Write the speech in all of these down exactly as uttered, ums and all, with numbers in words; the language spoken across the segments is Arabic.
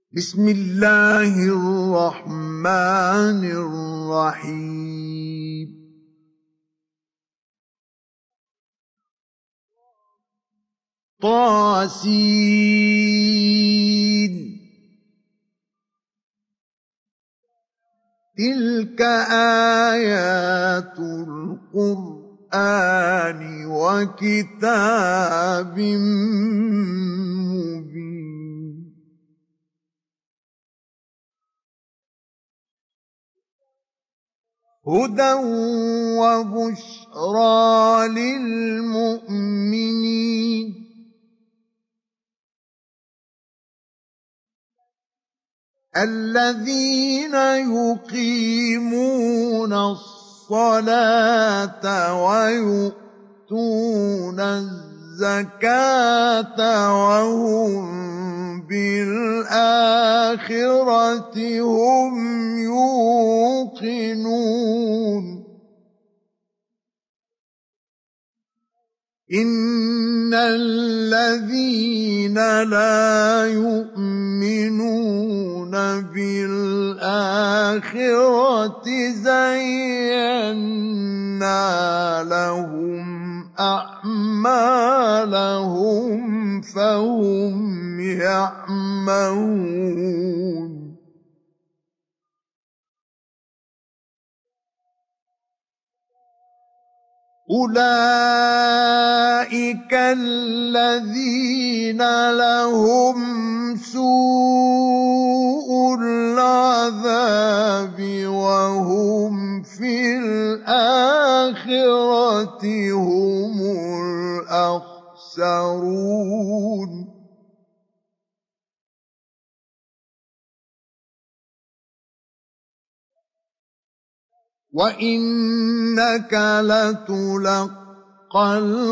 بسم الله الرحمن الرحيم طاسين تلك آيات القرآن وكتاب مبين هدى وبشرى للمؤمنين الذين يقيمون الصلاة ويؤتون الزكاة وهم بالآخرة هم يوقنون إن الذين لا يؤمنون بالآخرة زينا لهم أعمالهم فهم يعمهون أولئك الذين لهم سوء العذاب وهم في الآخرة هم الأخسرون وإنك لتلقى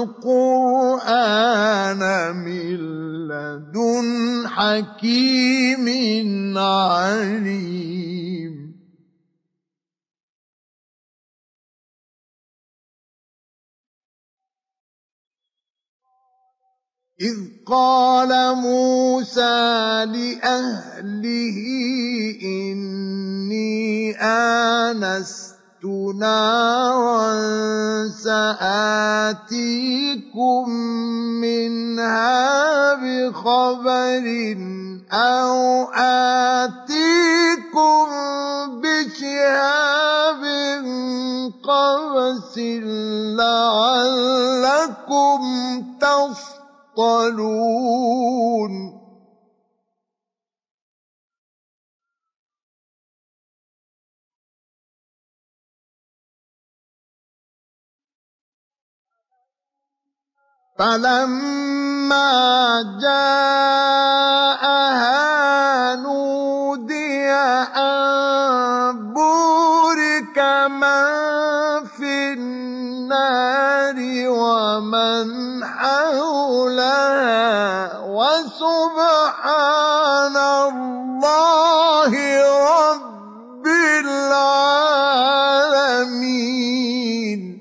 القرآن من لدن حكيم عليم إذ قال موسى لأهله إني آنست نارا سآتيكم منها بخبر أو آتيكم بشهاب قبس لعلكم تصطلون فلما جاءها نودي أن بورك من في النار ومن حولها وسبحان الله رب العالمين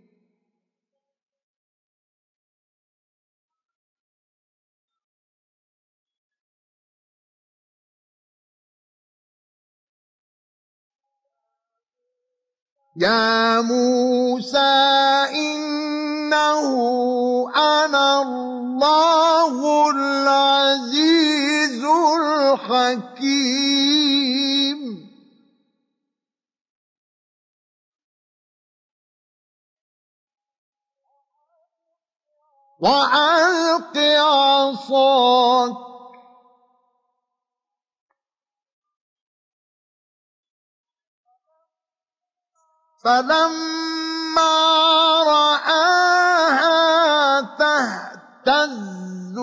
يا موسى إنه أنا الله العزيز الحكيم وألق عصاك فلما رآها تهتز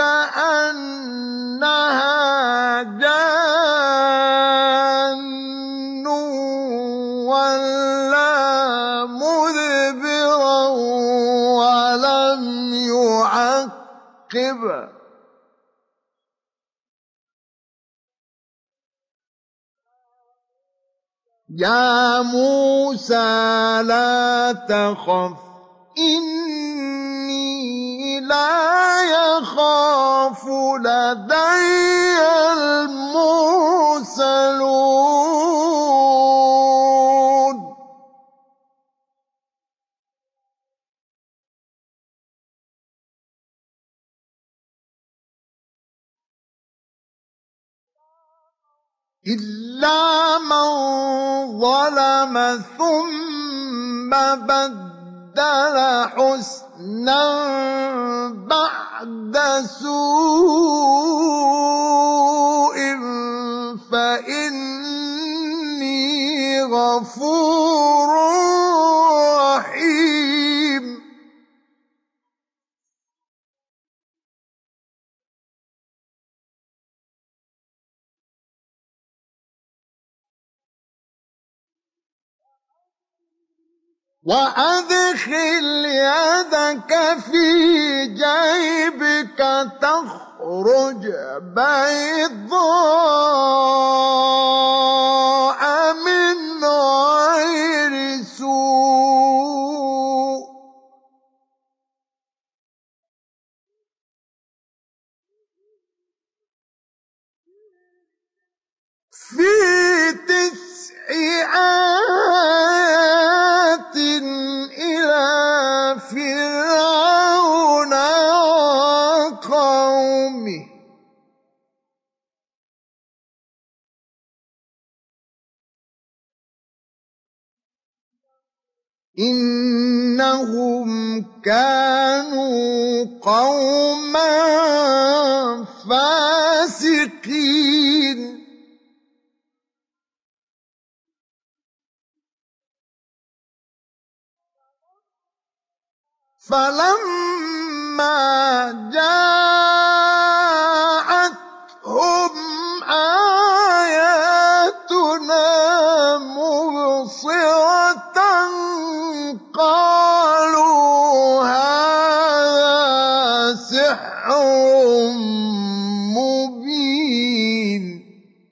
كأنها جان ولا مدبرا ولم يعقب يا موسى لا تخف إني لا يخاف لدي المرسلون إلا من ظلم ثم بدل حسنا بعد سوء فإني غفور رحيم وأدخل يدك في جيبك تخرج بيضاء من غير سوء في تسع آيات إلى فرعون وقومه إنهم كانوا قوما فاسقين فلما جاءتهم آياتنا مبصرة قالوا هذا سحر مبين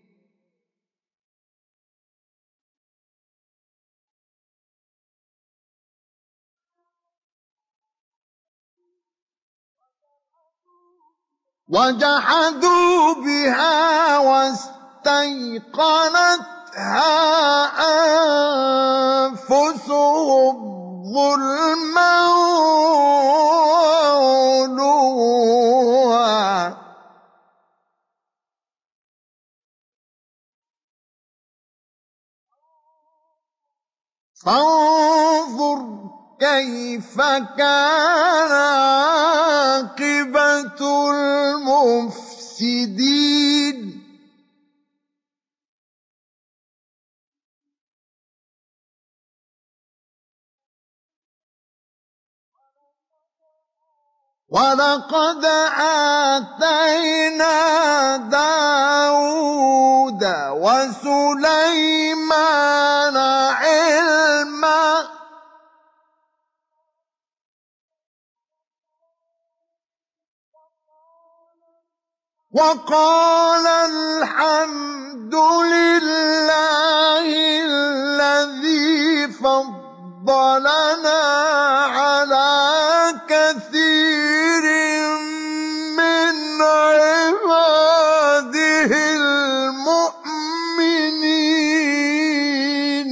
وجحدوا بها واستيقنتها أنفسهم ظلما وعلوا فانظر كيف كان عاقبة المفسدين ولقد آتينا داود وسليمان علما وقال الحمد لله الذي فضلنا على كثير من عباده المؤمنين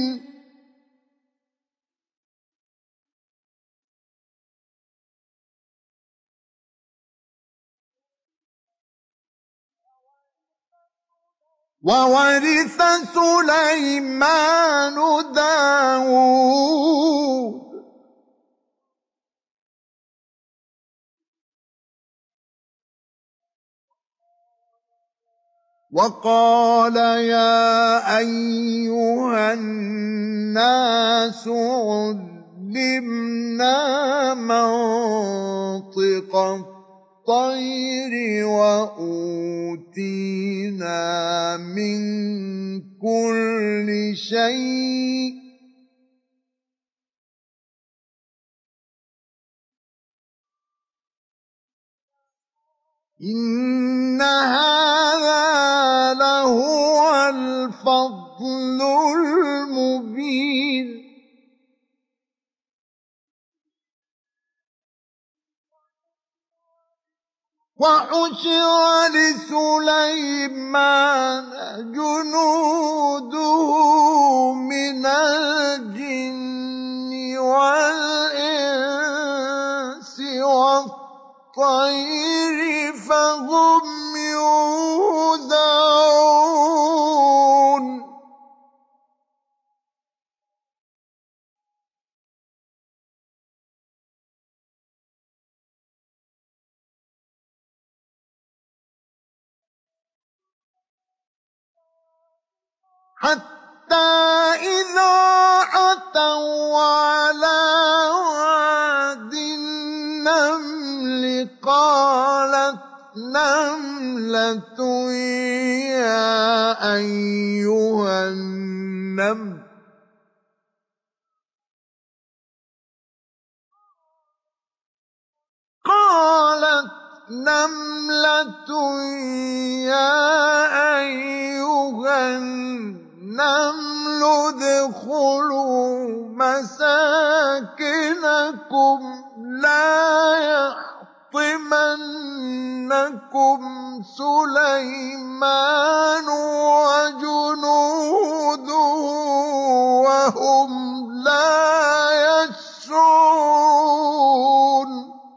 وورث سليمان داود وقال يا أيها الناس علمنا منطق الطير وأوتينا من كل شيء إن هذا لهو الفضل المبين وحشر لسليمان جنوده من الجن والإنس والطير فهم يوزعون حتى إذا أتوا على واد النمل قالت نملة يا أيها النمل قالت نملة يا أيها النمل ادخلوا مساكنكم لا يحطمنكم سليمان وجنوده وهم لا يشعرون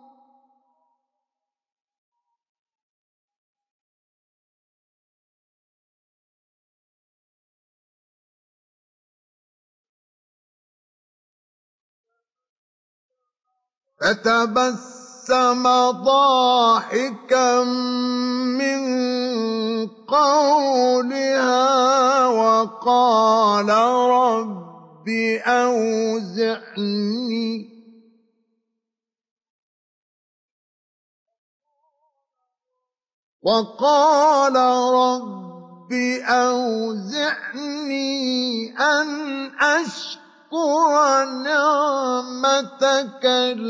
فتبسم ضاحكا من قولها وقال رب أوزعني وقال رب أوزعني أن أشكر نعمتك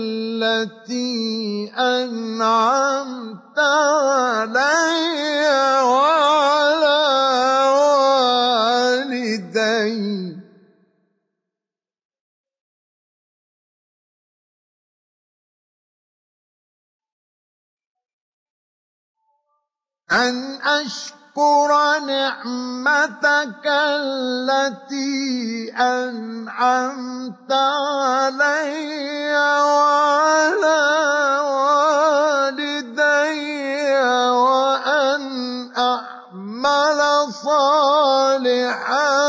التي أنعمت علي وعلى والدي أن أشكر نعمتك التي أنعمت علي وعلى والدي وأن أعمل صالحا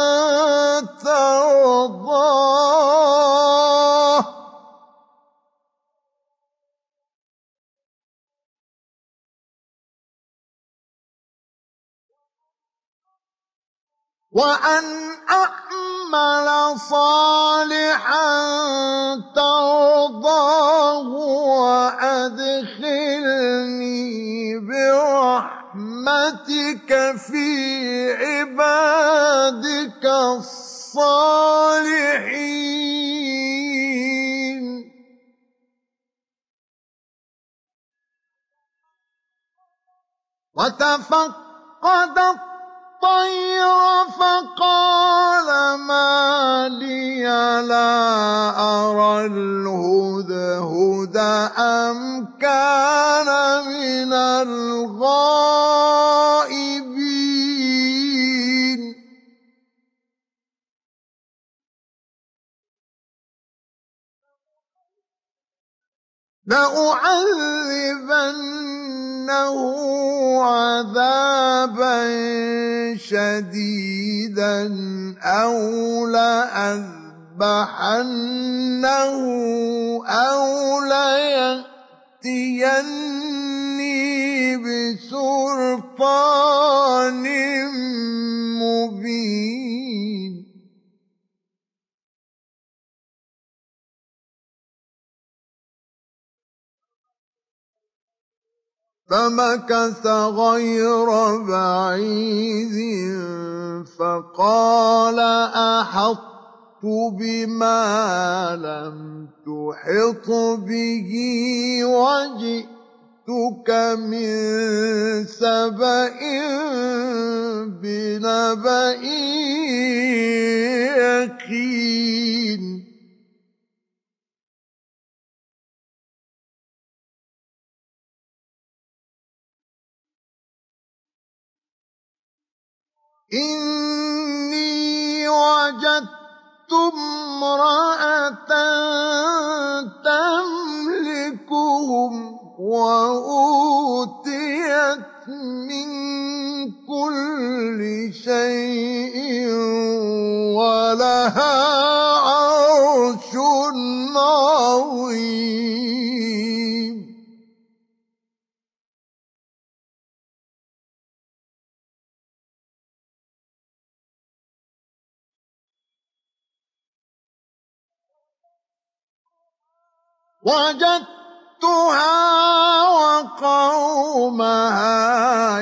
ترضاه وأن أعمل صالحا ترضاه وأدخلني برحمتك في عبادك الصالحين وتفقد الطير فقال ما لي لا أرى الهدهد أم كان من الغائبين لأعذبنه عذابا شديدا أو لأذبحنه أو ليأتيني بسلطان مبين فمكث غير بعيد فقال أحطت بما لم تحط به وجئتك من سبأ بنبأ يقين إني وجدت امرأة تملكهم وأوتيت من كل شيء ولها عرش عظيم. وجدتها وقومها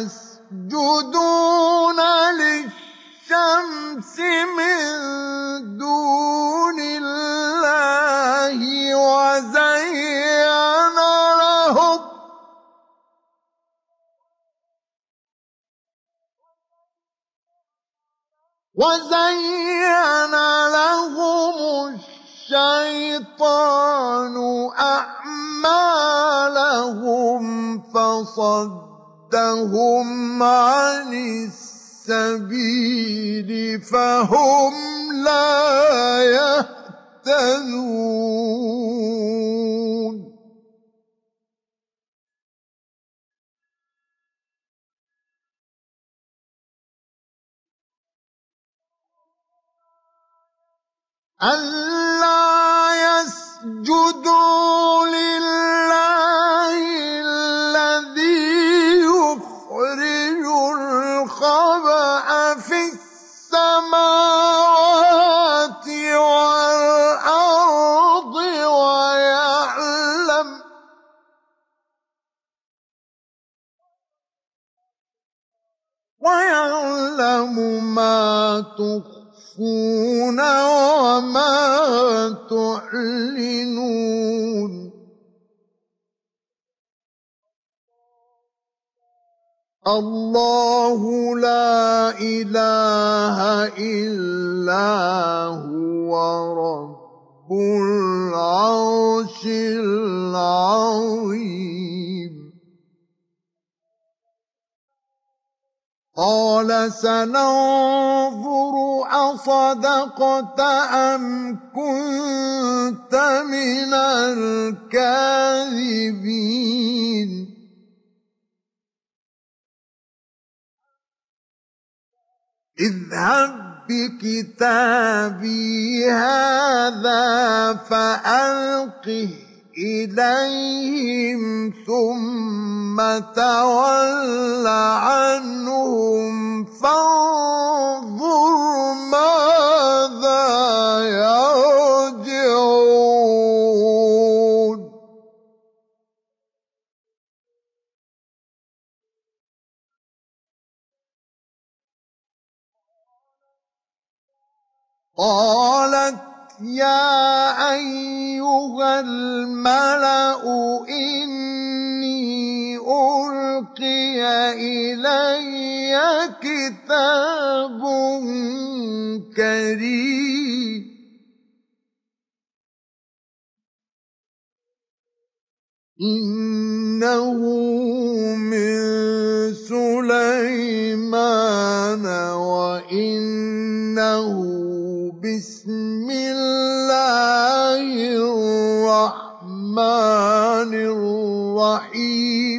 يسجدون للشمس من دون الله وزين لهم وزين لهم الشيطان أعمالهم فصدهم عن السبيل فهم لا يهتدون. ألا يسجدوا لله الذي يخرج الخبأ في السماوات والأرض ويعلم ويعلم ما تخفون وما تعلنون. الله لا إله إلا هو رب العرش العظيم. قال سننظر أصدقت أم كنت من الكاذبين. اذهب بكتابي هذا فألقه إليهم ثم تول عنهم فانظر ماذا يرجعون. قالت يا أيها الملأ إني ألقي إلي كتاب كريم إنه من سليمان وإنه بسم الله الرحمن الرحيم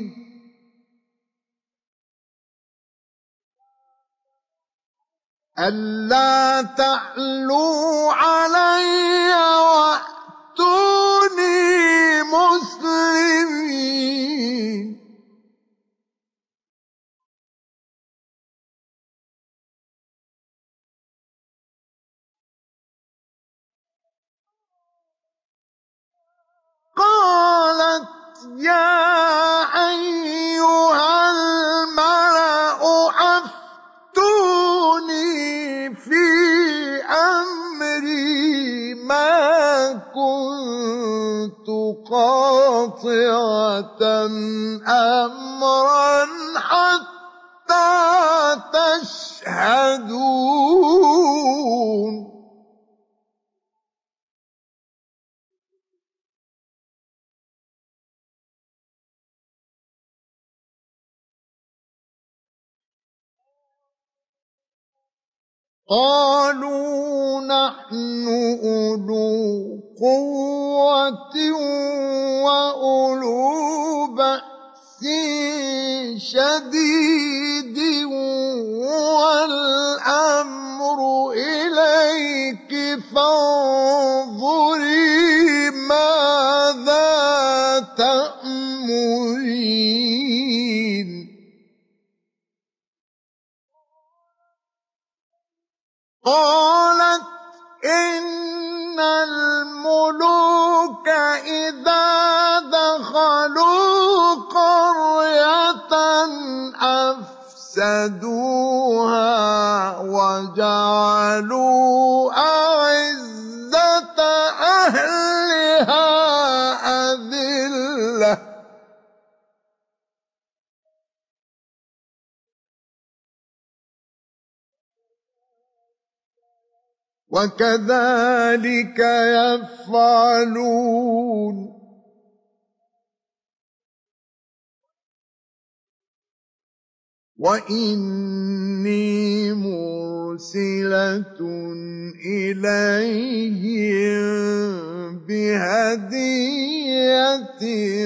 ألا تعلوا علي وأتوني مسلمين. قالت يا أيها الملأ أفتوني في أمري ما كنت قاطعة أمرا حتى تشهدون. قالوا نحن أولو قوة وأولو بأس شديد والأمر إليك فانظري ماذا تأمرين. قالت إن الملوك إذا دخلوا قرية أفسدوها وجعلوا أعزة أهلها أذلة وكذلك يفعلون. وإني مرسلة إليهم بهدية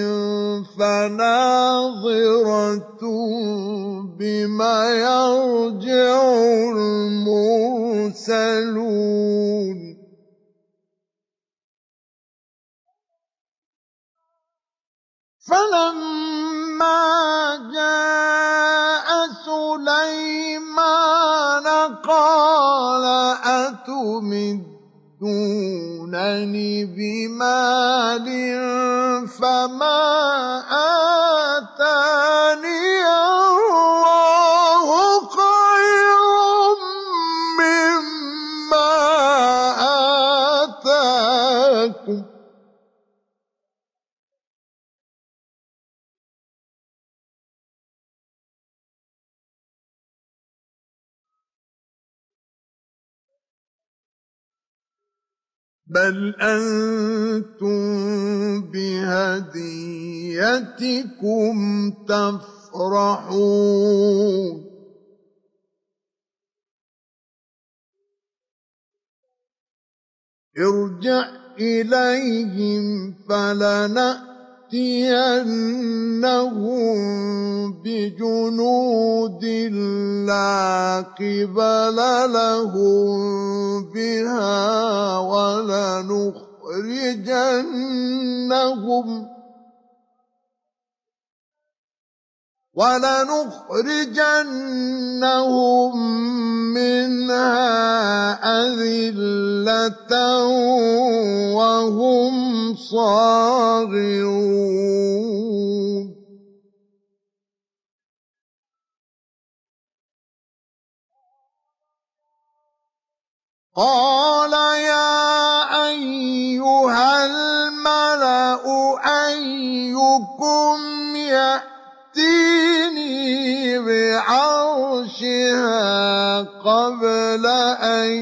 فناظرة بما يرجع المرسلون. فلما جاء سليمان قال أتمدونني بمال فما آتاني الله خير مما آتاكم بل أنتم بهديتكم تفرحون. ارجع إليهم فلنأتينهم بجنود لا قبل لهم بها ولنخرجنهم ولنخرجنهم منها أذلة وهم صاغرون. قال يا أيها الملأ أيكم يأتيني بعرشها قبل أن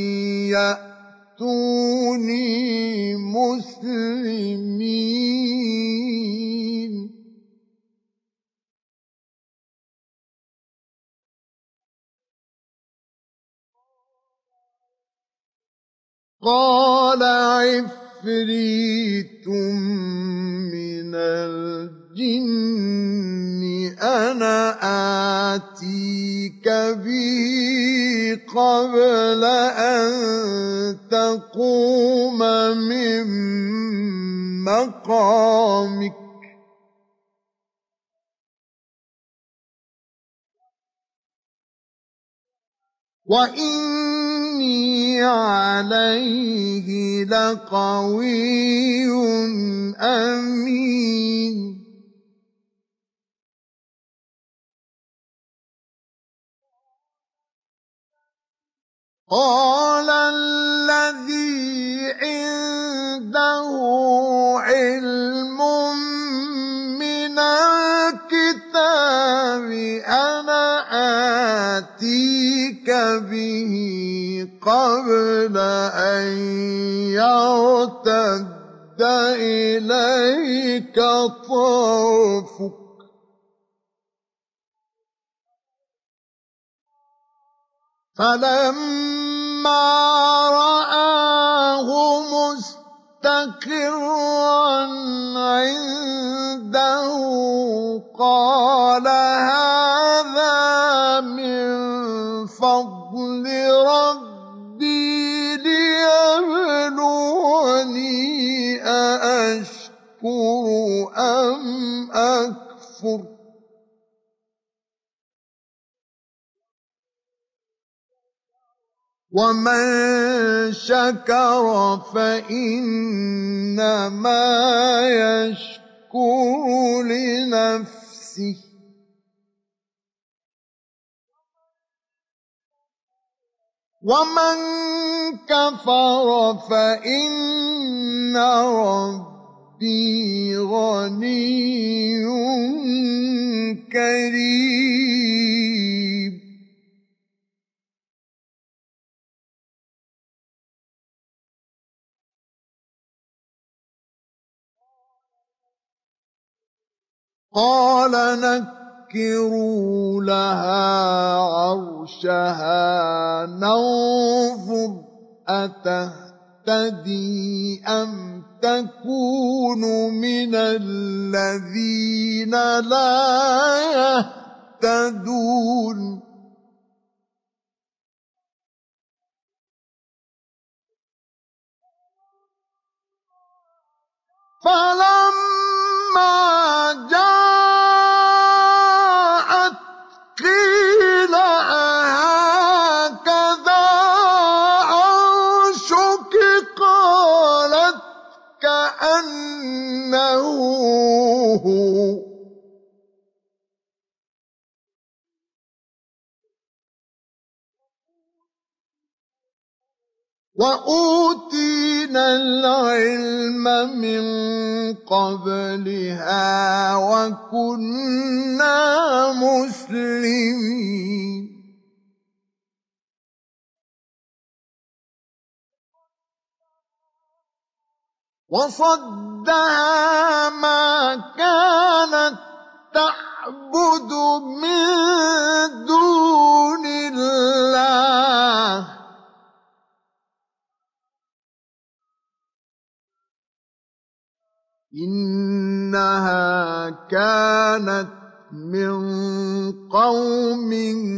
يأتوني مسلمين. قال عفريت من الجن أنا آتيك به قبل أن تقوم من مقامك وإني عليه لقوي أمين. قال الذي عنده علم من الكتاب أنا آتيك به قبل أن يرتد إليك طرفك فلما رآه مستقرا عنده قال هذا من فضل ربي ليبلوني أأشكر أم أكفر ومن شكر فإنما يشكر لنفسه ومن كفر فإن ربي غني كريم قال نكروا لها عرشها ننظر أتهتدي أم تكون من الذين لا يهتدون فلما جاءت قيل أهكذا عرشك قالت كأنه هو وأوتينا العلم من قبلها وكنا مسلمين وصدها ما كانت تعبد من دون الله إنها كانت من قوم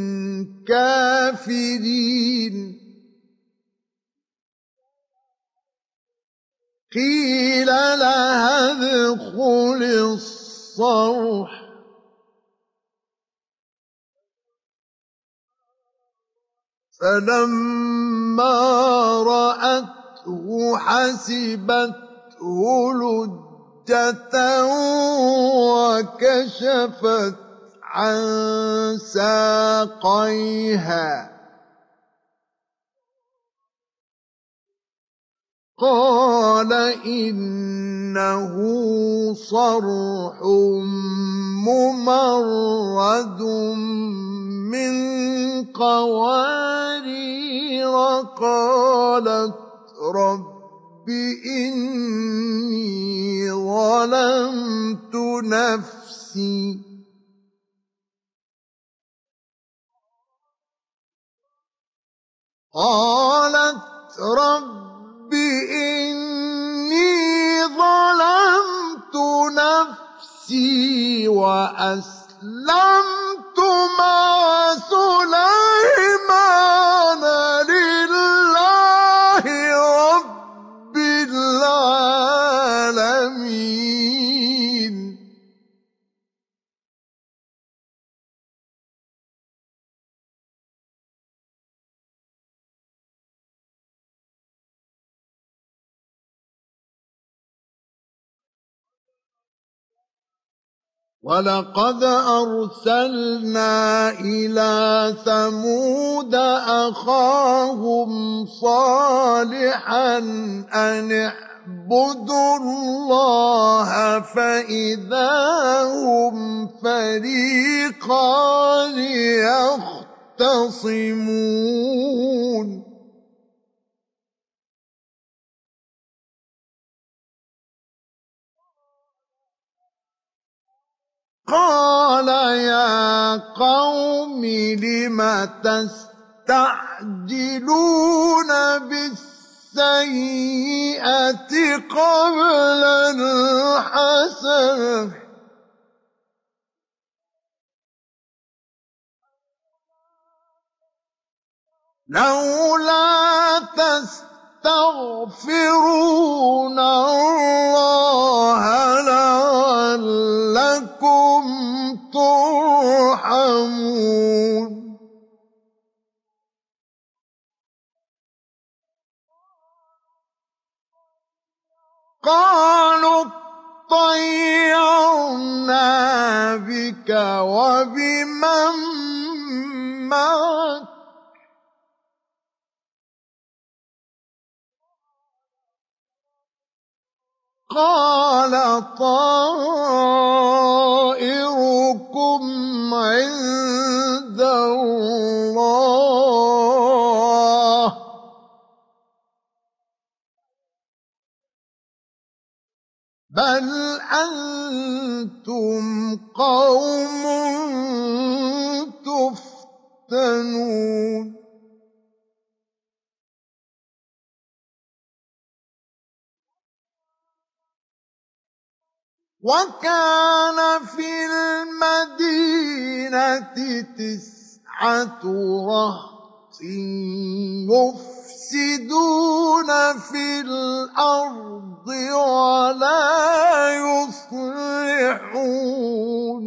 كافرين قيل لها ادخل الصرح فلما رأته حسبته لجة وكشفت عن ساقيها قال إنه صرح ممرد من قوارير قالت رب إني ظلمت نفسي قالت رب إني ظلمت نفسي وأسلمت مع سليمان لله رب العالمين ولقد أرسلنا إلى ثمود أخاهم صالحا أن اعبدوا الله فإذا هم فريقان يختصمون قال يا قوم لم تستكبرون يستعجلون بالسيئة قبل الحسنة لولا تستغفرون الله لعلكم ترحمون قالوا اطيرنا بك وبمن معك قال طائركم عند الله بل أنتم قوم تفتنون وكان في المدينة تسعة رهط يفسدون في الأرض ولا يصلحون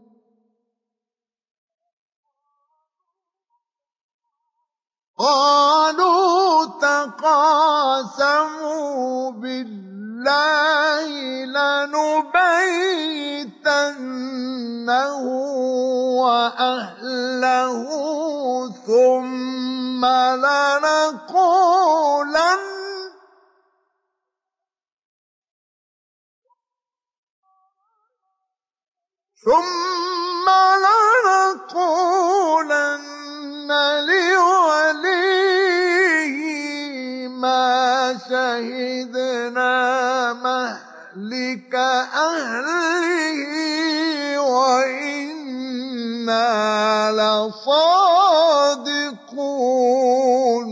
قالوا تقاسموا بالله لنبيتنه وأهله ثم لنقولن ثم لنقولن لوليه ما شهدنا مهلك أهله وإنا لصادقون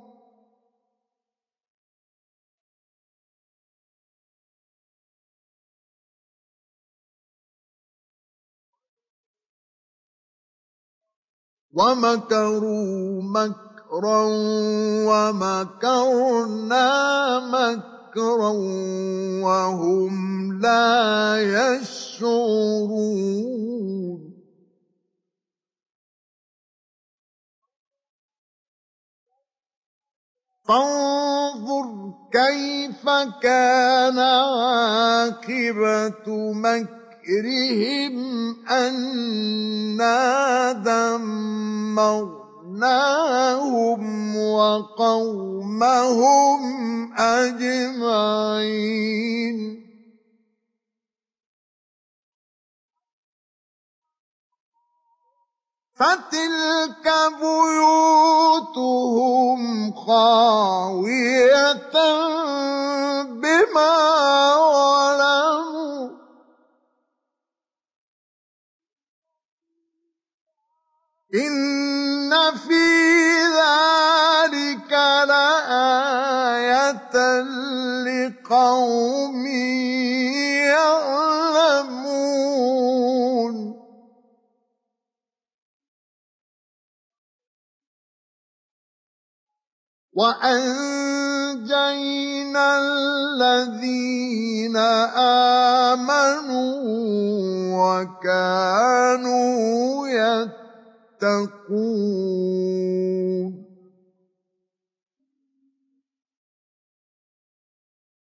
ومكروا مكرا ومكرنا مكرا وهم لا يشعرون فانظر كيف كان عاقبة مكرهم أنا دمرناهم وقومهم أجمعين فتلك بيوتهم خاوية بما ظلموا إن في ذلك لآية لقوم يعلمون وأنجينا الذين آمنوا وكانوا يتقون